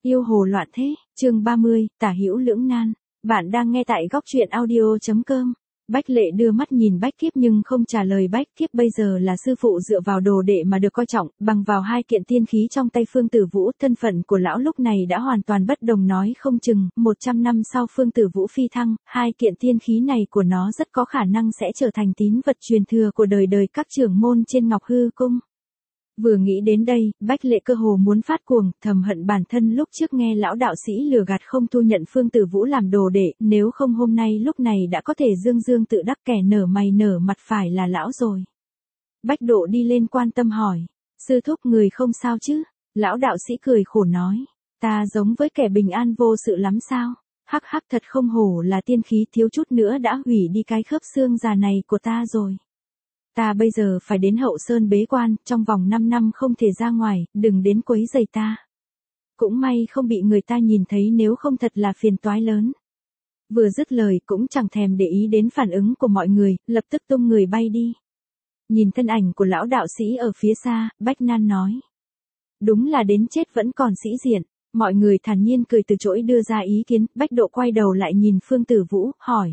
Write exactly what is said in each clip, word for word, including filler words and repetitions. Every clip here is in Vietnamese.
Yêu hồ loạn thế, chương ba mươi, tả hữu lưỡng nan. Bạn đang nghe tại góc truyện audio chấm com. Bách Lệ đưa mắt nhìn Bách Kiếp nhưng không trả lời. Bách Kiếp bây giờ là sư phụ dựa vào đồ đệ mà được coi trọng, bằng vào hai kiện tiên khí trong tay Phương Tử Vũ, thân phận của lão lúc này đã hoàn toàn bất đồng, nói không chừng, một trăm năm sau Phương Tử Vũ phi thăng, hai kiện tiên khí này của nó rất có khả năng sẽ trở thành tín vật truyền thừa của đời đời các trưởng môn trên Ngọc Hư Cung. Vừa nghĩ đến đây, Bách Lệ cơ hồ muốn phát cuồng, thầm hận bản thân lúc trước nghe lão đạo sĩ lừa gạt không thu nhận Phương Tử Vũ làm đồ đệ, nếu không hôm nay lúc này đã có thể dương dương tự đắc, kẻ nở mày nở mặt phải là lão rồi. Bách Độ đi lên quan tâm hỏi, sư thúc người không sao chứ? Lão đạo sĩ cười khổ nói, ta giống với kẻ bình an vô sự lắm sao? Hắc hắc, thật không hổ là tiên khí, thiếu chút nữa đã hủy đi cái khớp xương già này của ta rồi. Ta bây giờ phải đến Hậu Sơn bế quan, trong vòng năm năm không thể ra ngoài, đừng đến quấy rầy ta. Cũng may không bị người ta nhìn thấy, nếu không thật là phiền toái lớn. Vừa dứt lời cũng chẳng thèm để ý đến phản ứng của mọi người, lập tức tung người bay đi. Nhìn thân ảnh của lão đạo sĩ ở phía xa, Bách Nan nói. Đúng là đến chết vẫn còn sĩ diện. Mọi người thản nhiên cười từ chối đưa ra ý kiến. Bách Độ quay đầu lại nhìn Phương Tử Vũ, hỏi.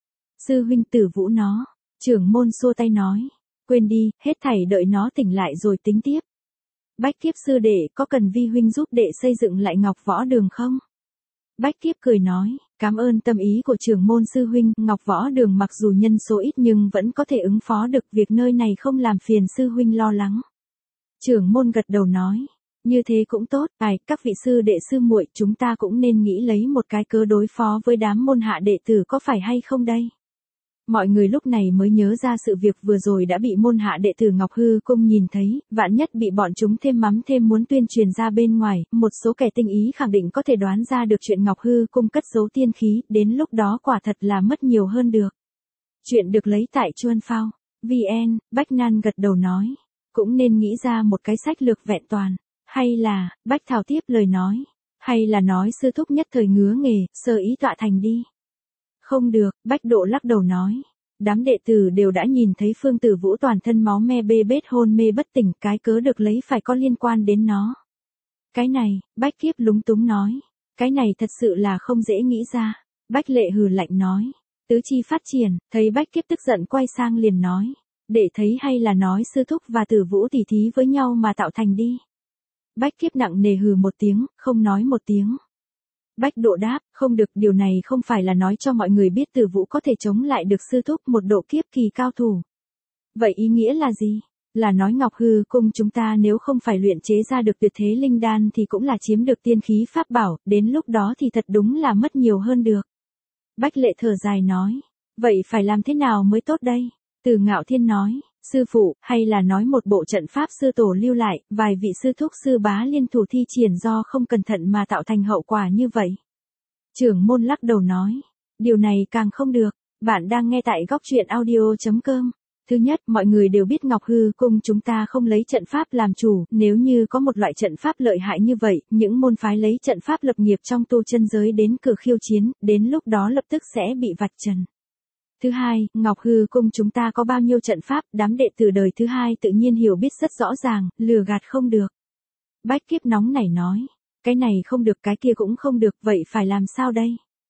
Sư huynh Tử Vũ nó. Trưởng môn xua tay nói, quên đi, hết thảy đợi nó tỉnh lại rồi tính tiếp. Bách Kiếp sư đệ, có cần vi huynh giúp đệ xây dựng lại Ngọc Võ Đường không? Bách Kiếp cười nói, cảm ơn tâm ý của trưởng môn sư huynh, Ngọc Võ Đường mặc dù nhân số ít nhưng vẫn có thể ứng phó được, việc nơi này không làm phiền sư huynh lo lắng. Trưởng môn gật đầu nói, như thế cũng tốt, ai, các vị sư đệ sư muội, chúng ta cũng nên nghĩ lấy một cái cớ đối phó với đám môn hạ đệ tử, có phải hay không đây? Mọi người lúc này mới nhớ ra sự việc vừa rồi đã bị môn hạ đệ tử Ngọc Hư Cung nhìn thấy, vạn nhất bị bọn chúng thêm mắm thêm muốn tuyên truyền ra bên ngoài, một số kẻ tinh ý khẳng định có thể đoán ra được chuyện Ngọc Hư Cung cất giấu tiên khí, đến lúc đó quả thật là mất nhiều hơn được. Chuyện được lấy tại Chuan Phao. vê en, Bách Nan gật đầu nói, cũng nên nghĩ ra một cái sách lược vẹn toàn, hay là, Bách Thảo tiếp lời nói, hay là nói sư thúc nhất thời ngứa nghề, sơ ý tọa thành đi. Không được, Bách Độ lắc đầu nói. Đám đệ tử đều đã nhìn thấy Phương Tử Vũ toàn thân máu me bê bết hôn mê bất tỉnh, cái cớ được lấy phải có liên quan đến nó. Cái này, Bách Kiếp lúng túng nói. Cái này thật sự là không dễ nghĩ ra. Bách Lệ hừ lạnh nói. Tứ chi phát triển, thấy Bách Kiếp tức giận quay sang liền nói. Để thấy hay là nói sư thúc và Tử Vũ tỉ thí với nhau mà tạo thành đi. Bách Kiếp nặng nề hừ một tiếng, không nói một tiếng. Bách Độ đáp, không được, điều này không phải là nói cho mọi người biết Tử Vũ có thể chống lại được sư thúc, một độ kiếp kỳ cao thủ. Vậy ý nghĩa là gì? Là nói Ngọc Hư Cung chúng ta nếu không phải luyện chế ra được tuyệt thế linh đan thì cũng là chiếm được tiên khí pháp bảo, đến lúc đó thì thật đúng là mất nhiều hơn được. Bách Lệ thở dài nói, vậy phải làm thế nào mới tốt đây? Từ Ngạo Thiên nói, sư phụ, hay là nói một bộ trận pháp sư tổ lưu lại, vài vị sư thúc sư bá liên thủ thi triển do không cẩn thận mà tạo thành hậu quả như vậy. Trưởng môn lắc đầu nói, điều này càng không được, bạn đang nghe tại góc truyện audio chấm com. Thứ nhất, mọi người đều biết Ngọc Hư Cung chúng ta không lấy trận pháp làm chủ, nếu như có một loại trận pháp lợi hại như vậy, những môn phái lấy trận pháp lập nghiệp trong tu chân giới đến cửa khiêu chiến, đến lúc đó lập tức sẽ bị vạch trần. Thứ hai, Ngọc Hư Cung chúng ta có bao nhiêu trận pháp, đám đệ tử đời thứ hai tự nhiên hiểu biết rất rõ ràng, lừa gạt không được. Bách Kiếp nóng nảy nói, cái này không được cái kia cũng không được, vậy phải làm sao đây?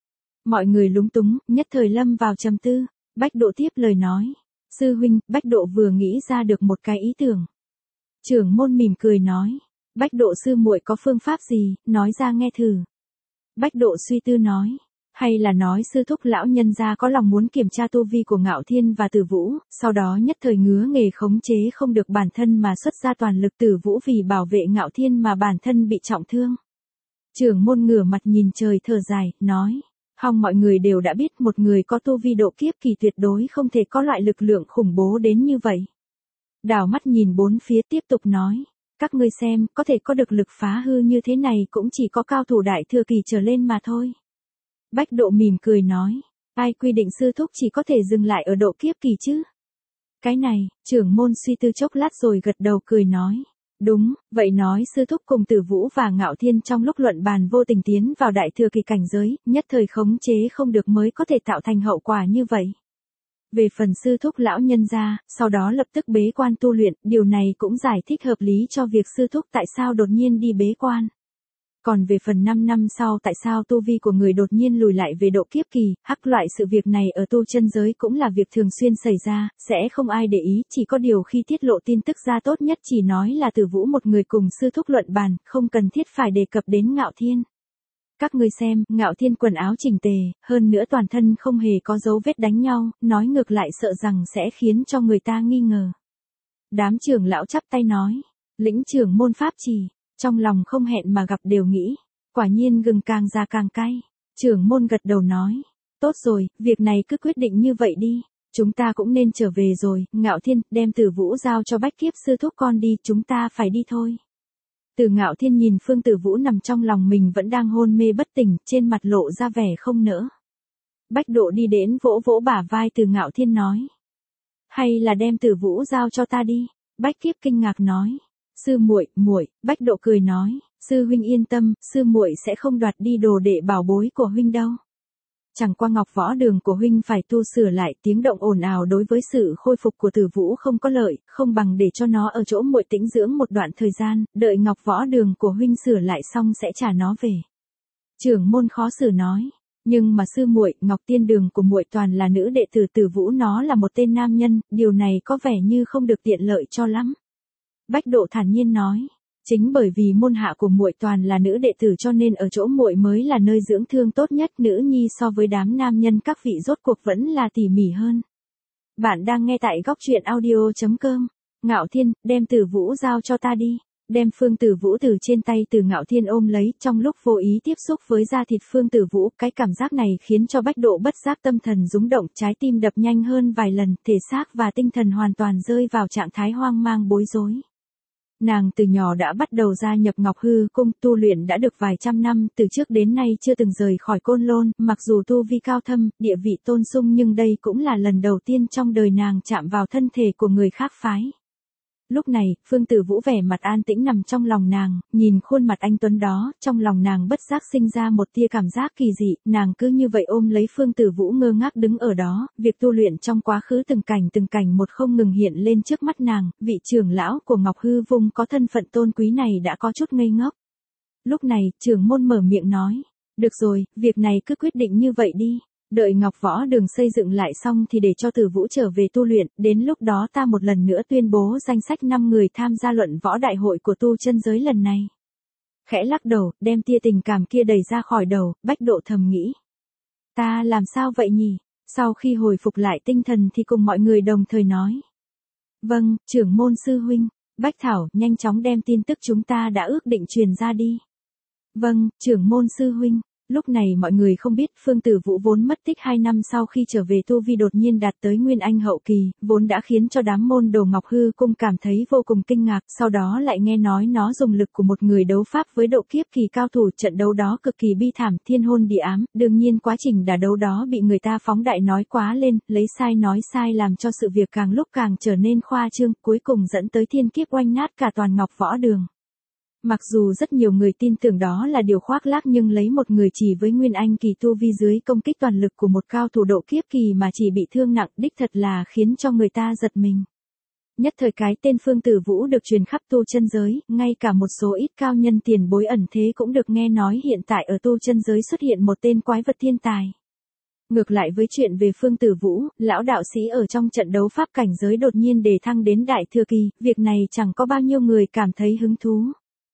Mọi người lúng túng, nhất thời lâm vào trầm tư. Bách Độ tiếp lời nói, sư huynh, Bách Độ vừa nghĩ ra được một cái ý tưởng. Trưởng môn mỉm cười nói, Bách Độ sư muội có phương pháp gì, nói ra nghe thử. Bách Độ suy tư nói, hay là nói sư thúc lão nhân gia có lòng muốn kiểm tra tu vi của Ngạo Thiên và Tử Vũ, sau đó nhất thời ngứa nghề khống chế không được bản thân mà xuất ra toàn lực, Tử Vũ vì bảo vệ Ngạo Thiên mà bản thân bị trọng thương. Trưởng môn ngửa mặt nhìn trời thở dài, nói, hòng mọi người đều đã biết một người có tu vi độ kiếp kỳ tuyệt đối không thể có loại lực lượng khủng bố đến như vậy. Đảo mắt nhìn bốn phía tiếp tục nói, các ngươi xem, có thể có được lực phá hư như thế này cũng chỉ có cao thủ đại thừa kỳ trở lên mà thôi. Bách Độ mỉm cười nói, ai quy định sư thúc chỉ có thể dừng lại ở độ kiếp kỳ chứ? Cái này, trưởng môn suy tư chốc lát rồi gật đầu cười nói, đúng, vậy nói sư thúc cùng Tử Vũ và Ngạo Thiên trong lúc luận bàn vô tình tiến vào đại thừa kỳ cảnh giới, nhất thời khống chế không được mới có thể tạo thành hậu quả như vậy. Về phần sư thúc lão nhân gia, sau đó lập tức bế quan tu luyện, điều này cũng giải thích hợp lý cho việc sư thúc tại sao đột nhiên đi bế quan. Còn về phần năm năm sau tại sao tu vi của người đột nhiên lùi lại về độ kiếp kỳ, hắc loại sự việc này ở tu chân giới cũng là việc thường xuyên xảy ra, sẽ không ai để ý, chỉ có điều khi tiết lộ tin tức ra tốt nhất chỉ nói là Tử Vũ một người cùng sư thúc luận bàn, không cần thiết phải đề cập đến Ngạo Thiên. Các ngươi xem, Ngạo Thiên quần áo chỉnh tề, hơn nữa toàn thân không hề có dấu vết đánh nhau, nói ngược lại sợ rằng sẽ khiến cho người ta nghi ngờ. Đám trưởng lão chắp tay nói, lĩnh trưởng môn pháp trì, trong lòng không hẹn mà gặp đều nghĩ, quả nhiên gừng càng già càng cay. Trưởng môn gật đầu nói, tốt rồi, việc này cứ quyết định như vậy đi, chúng ta cũng nên trở về rồi. Ngạo Thiên, đem Tử Vũ giao cho Bách Kiếp sư thúc con đi, chúng ta phải đi thôi. Từ Ngạo Thiên nhìn Phương Tử Vũ nằm trong lòng mình vẫn đang hôn mê bất tỉnh, trên mặt lộ ra vẻ không nỡ. Bách Độ đi đến vỗ vỗ bả vai Từ Ngạo Thiên nói, hay là đem Tử Vũ giao cho ta đi. Bách Kiếp kinh ngạc nói, sư muội, muội. Bách Độ cười nói, sư huynh yên tâm, sư muội sẽ không đoạt đi đồ đệ bảo bối của huynh đâu. Chẳng qua ngọc võ đường của huynh phải tu sửa lại, tiếng động ồn ào đối với sự khôi phục của Tử Vũ không có lợi, không bằng để cho nó ở chỗ muội tĩnh dưỡng một đoạn thời gian, đợi ngọc võ đường của huynh sửa lại xong sẽ trả nó về. Trưởng môn khó xử nói, nhưng mà sư muội, Ngọc Tiên đường của muội toàn là nữ đệ tử Tử Vũ, nó là một tên nam nhân, điều này có vẻ như không được tiện lợi cho lắm. Bách Độ thản nhiên nói, chính bởi vì môn hạ của muội toàn là nữ đệ tử cho nên ở chỗ muội mới là nơi dưỡng thương tốt nhất, nữ nhi so với đám nam nhân các vị rốt cuộc vẫn là tỉ mỉ hơn. Bạn đang nghe tại góc truyện audio chấm com. Ngạo Thiên, đem Tử Vũ giao cho ta đi. Đem Phương Tử Vũ từ trên tay Từ Ngạo Thiên ôm lấy, trong lúc vô ý tiếp xúc với da thịt Phương Tử Vũ, cái cảm giác này khiến cho Bách Độ bất giác tâm thần rúng động, trái tim đập nhanh hơn vài lần, thể xác và tinh thần hoàn toàn rơi vào trạng thái hoang mang bối rối. Nàng từ nhỏ đã bắt đầu gia nhập Ngọc Hư Cung, tu luyện đã được vài trăm năm, từ trước đến nay chưa từng rời khỏi Côn Lôn, mặc dù tu vi cao thâm, địa vị tôn sung nhưng đây cũng là lần đầu tiên trong đời nàng chạm vào thân thể của người khác phái. Lúc này, Phương Tử Vũ vẻ mặt an tĩnh nằm trong lòng nàng, nhìn khuôn mặt anh tuấn đó, trong lòng nàng bất giác sinh ra một tia cảm giác kỳ dị, nàng cứ như vậy ôm lấy Phương Tử Vũ ngơ ngác đứng ở đó, việc tu luyện trong quá khứ từng cảnh từng cảnh một không ngừng hiện lên trước mắt nàng, vị trưởng lão của Ngọc Hư Vung có thân phận tôn quý này đã có chút ngây ngốc. Lúc này, trưởng môn mở miệng nói, được rồi, việc này cứ quyết định như vậy đi. Đợi Ngọc Võ Đường xây dựng lại xong thì để cho Tử Vũ trở về tu luyện, đến lúc đó ta một lần nữa tuyên bố danh sách năm người tham gia luận võ đại hội của tu chân giới lần này. Khẽ lắc đầu, đem tia tình cảm kia đẩy ra khỏi đầu, Bách Độ thầm nghĩ. Ta làm sao vậy nhỉ? Sau khi hồi phục lại tinh thần thì cùng mọi người đồng thời nói. Vâng, trưởng môn sư huynh. Bách Thảo, nhanh chóng đem tin tức chúng ta đã ước định truyền ra đi. Vâng, trưởng môn sư huynh. Lúc này mọi người không biết Phương Tử Vũ vốn mất tích hai năm sau khi trở về tu vi đột nhiên đạt tới Nguyên Anh hậu kỳ, vốn đã khiến cho đám môn đồ Ngọc Hư Cung cảm thấy vô cùng kinh ngạc, sau đó lại nghe nói nó dùng lực của một người đấu pháp với độ kiếp kỳ cao thủ, trận đấu đó cực kỳ bi thảm, thiên hôn địa ám, đương nhiên quá trình đả đấu đó bị người ta phóng đại nói quá lên, lấy sai nói sai làm cho sự việc càng lúc càng trở nên khoa trương, cuối cùng dẫn tới thiên kiếp oanh nát cả toàn Ngọc Võ Đường. Mặc dù rất nhiều người tin tưởng đó là điều khoác lác nhưng lấy một người chỉ với Nguyên Anh kỳ tu vi dưới công kích toàn lực của một cao thủ độ kiếp kỳ mà chỉ bị thương nặng đích thật là khiến cho người ta giật mình. Nhất thời cái tên Phương Tử Vũ được truyền khắp tu chân giới, ngay cả một số ít cao nhân tiền bối ẩn thế cũng được nghe nói hiện tại ở tu chân giới xuất hiện một tên quái vật thiên tài. Ngược lại với chuyện về Phương Tử Vũ, lão đạo sĩ ở trong trận đấu pháp cảnh giới đột nhiên đề thăng đến đại thừa kỳ, việc này chẳng có bao nhiêu người cảm thấy hứng thú.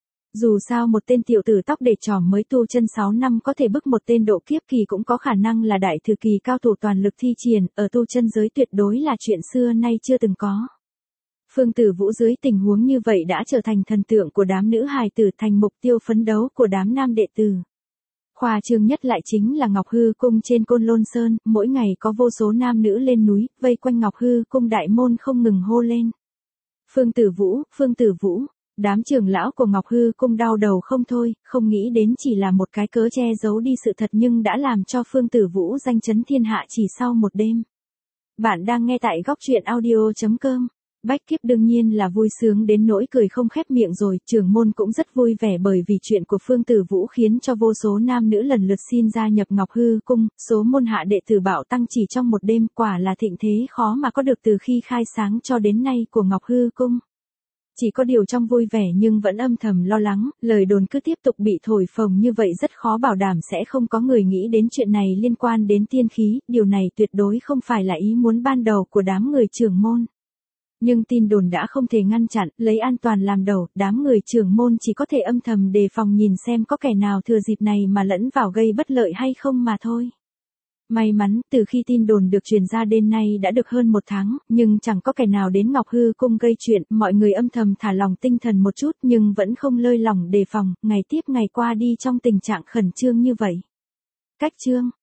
Dù sao một tên tiểu tử tóc để tròm mới tu chân sáu năm có thể bức một tên độ kiếp kỳ cũng có khả năng là đại thừa kỳ cao thủ toàn lực thi triển, ở tu chân giới tuyệt đối là chuyện xưa nay chưa từng có. Phương Tử Vũ dưới tình huống như vậy đã trở thành thần tượng của đám nữ hài tử, thành mục tiêu phấn đấu của đám nam đệ tử. Khoa trương nhất lại chính là Ngọc Hư Cung trên Côn Lôn Sơn, mỗi ngày có vô số nam nữ lên núi, vây quanh Ngọc Hư Cung đại môn không ngừng hô lên. Phương Tử Vũ, Phương Tử Vũ. Đám trưởng lão của Ngọc Hư Cung đau đầu không thôi, không nghĩ đến chỉ là một cái cớ che giấu đi sự thật nhưng đã làm cho Phương Tử Vũ danh chấn thiên hạ chỉ sau một đêm. Bạn đang nghe tại góc truyện audio chấm com. Bách Kiếp đương nhiên là vui sướng đến nỗi cười không khép miệng rồi, trưởng môn cũng rất vui vẻ bởi vì chuyện của Phương Tử Vũ khiến cho vô số nam nữ lần lượt xin gia nhập Ngọc Hư Cung, số môn hạ đệ tử bạo tăng chỉ trong một đêm, quả là thịnh thế khó mà có được từ khi khai sáng cho đến nay của Ngọc Hư Cung. Chỉ có điều trong vui vẻ nhưng vẫn âm thầm lo lắng, lời đồn cứ tiếp tục bị thổi phồng như vậy rất khó bảo đảm sẽ không có người nghĩ đến chuyện này liên quan đến tiên khí, điều này tuyệt đối không phải là ý muốn ban đầu của đám người trưởng môn. Nhưng tin đồn đã không thể ngăn chặn, lấy an toàn làm đầu, đám người trưởng môn chỉ có thể âm thầm đề phòng nhìn xem có kẻ nào thừa dịp này mà lẫn vào gây bất lợi hay không mà thôi. May mắn, từ khi tin đồn được truyền ra đến nay đã được hơn một tháng, nhưng chẳng có kẻ nào đến Ngọc Hư Cung gây chuyện, mọi người âm thầm thả lòng tinh thần một chút nhưng vẫn không lơi lỏng đề phòng, ngày tiếp ngày qua đi trong tình trạng khẩn trương như vậy. Cách chương